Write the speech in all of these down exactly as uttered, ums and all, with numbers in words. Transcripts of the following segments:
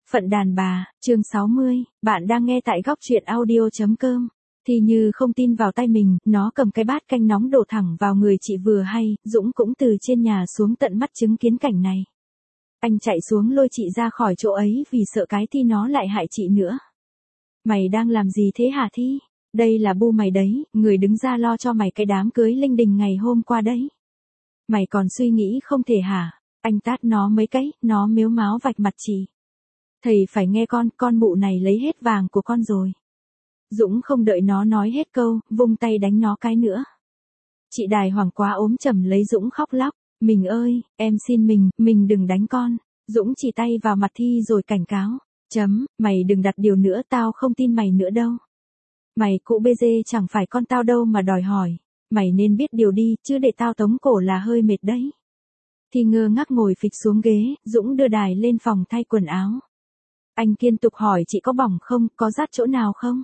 Phận đàn bà, chương sáu mươi, bạn đang nghe tại góc truyện audio.com. Thì như không tin vào tay mình, nó cầm cái bát canh nóng đổ thẳng vào người chị vừa hay, Dũng cũng từ trên nhà xuống tận mắt chứng kiến cảnh này. Anh chạy xuống lôi chị ra khỏi chỗ ấy vì sợ cái Thi nó lại hại chị nữa. Mày đang làm gì thế hả Thi? Đây là bu mày đấy, người đứng ra lo cho mày cái đám cưới linh đình ngày hôm qua đấy. Mày còn suy nghĩ không thể hả? Anh tát nó mấy cái, nó mếu máo vạch mặt chị. Thầy phải nghe con, con mụ này lấy hết vàng của con rồi. Dũng không đợi nó nói hết câu, vung tay đánh nó cái nữa. Chị Đài Hoàng quá ốm chầm lấy Dũng khóc lóc. Mình ơi, em xin mình, mình đừng đánh con. Dũng chỉ tay vào mặt Thi rồi cảnh cáo. Chấm, mày đừng đặt điều nữa, tao không tin mày nữa đâu. Mày cụ bê dê chẳng phải con tao đâu mà đòi hỏi. Mày nên biết điều đi, chứ để tao tống cổ là hơi mệt đấy. Thi ngơ ngác ngồi phịch xuống ghế, Dũng đưa Đài lên phòng thay quần áo. Anh kiên tục hỏi chị có bỏng không, có rát chỗ nào không?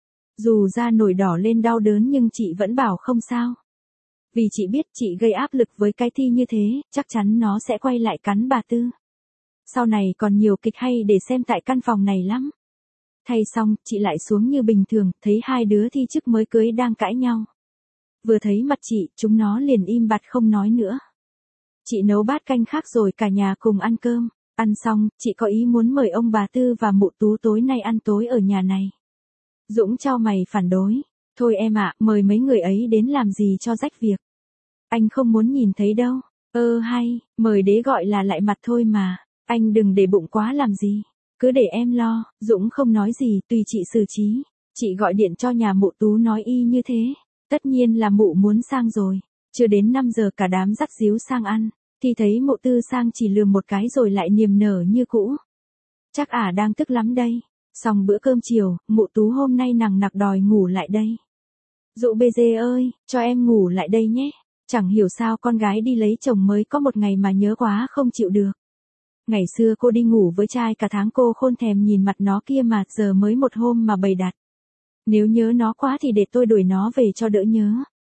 Dù da nổi đỏ lên đau đớn nhưng chị vẫn bảo không sao. Vì chị biết chị gây áp lực với cái Thi như thế, chắc chắn nó sẽ quay lại cắn bà Tư. Sau này còn nhiều kịch hay để xem tại căn phòng này lắm. Thay xong, chị lại xuống như bình thường, thấy hai đứa Thi chức mới cưới đang cãi nhau. Vừa thấy mặt chị, chúng nó liền im bặt không nói nữa. Chị nấu bát canh khác rồi cả nhà cùng ăn cơm. Ăn xong, chị có ý muốn mời ông bà Tư và mụ Tú tối nay ăn tối ở nhà này. Dũng chau mày phản đối. Thôi em ạ, mời mấy người ấy đến làm gì cho rách việc. Anh không muốn nhìn thấy đâu. Ơ hay, mời đế gọi là lại mặt thôi mà. Anh đừng để bụng quá làm gì. Cứ để em lo. Dũng không nói gì, tùy chị xử trí. Chị gọi điện cho nhà mụ Tú nói y như thế. Tất nhiên là mụ muốn sang rồi. Chưa đến năm giờ cả đám dắt díu sang ăn. Thì thấy mụ Tư sang chỉ lườm một cái rồi lại niềm nở như cũ. Chắc ả đang tức lắm đây. Xong bữa cơm chiều, mụ Tú hôm nay nằng nặc đòi ngủ lại đây. Dụ bê dê ơi, cho em ngủ lại đây nhé. Chẳng hiểu sao con gái đi lấy chồng mới có một ngày mà nhớ quá không chịu được. Ngày xưa cô đi ngủ với trai cả tháng cô khôn thèm nhìn mặt nó kia mà giờ mới một hôm mà bày đặt. Nếu nhớ nó quá thì để tôi đuổi nó về cho đỡ nhớ.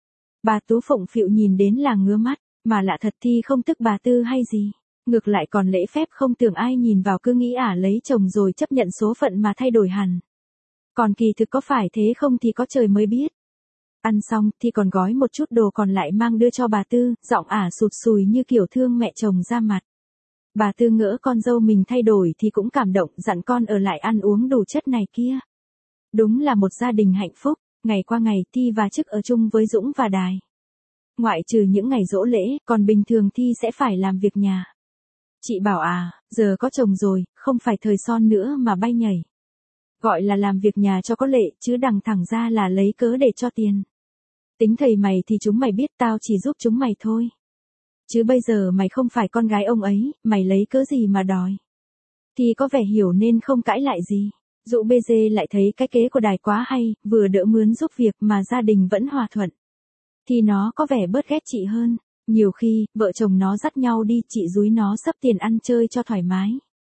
Bà Tú phụng phịu nhìn đến là ngứa mắt. Mà lạ thật Thi không tức bà Tư hay gì. Ngược lại còn lễ phép không tưởng ai nhìn vào cứ nghĩ ả lấy chồng rồi chấp nhận số phận mà thay đổi hẳn. Còn kỳ thực có phải thế không thì có trời mới biết. Ăn xong thì còn gói một chút đồ còn lại mang đưa cho bà Tư, giọng ả sụt sùi như kiểu thương mẹ chồng ra mặt. Bà Tư ngỡ con dâu mình thay đổi thì cũng cảm động dặn con ở lại ăn uống đủ chất này kia. Đúng là một gia đình hạnh phúc, ngày qua ngày Thi và Chức ở chung với Dũng và Đài. Ngoại trừ những ngày giỗ lễ, còn bình thường Thi sẽ phải làm việc nhà. Chị bảo à, giờ có chồng rồi, không phải thời son nữa mà bay nhảy. Gọi là làm việc nhà cho có lệ, chứ đằng thẳng ra là lấy cớ để cho tiền. Tính thầy mày thì chúng mày biết tao chỉ giúp chúng mày thôi. Chứ bây giờ mày không phải con gái ông ấy, mày lấy cớ gì mà đòi. Thì có vẻ hiểu nên không cãi lại gì. Dụ bê dê lại thấy cái kế của Đài quá hay, vừa đỡ mướn giúp việc mà gia đình vẫn hòa thuận. Thì nó có vẻ bớt ghét chị hơn. Nhiều khi, vợ chồng nó dắt nhau đi, chị dúi nó xấp tiền ăn chơi cho thoải mái.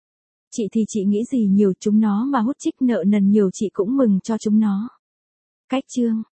Chị thì chị nghĩ gì nhiều chúng nó mà hút chích nợ nần nhiều chị cũng mừng cho chúng nó. Cách chương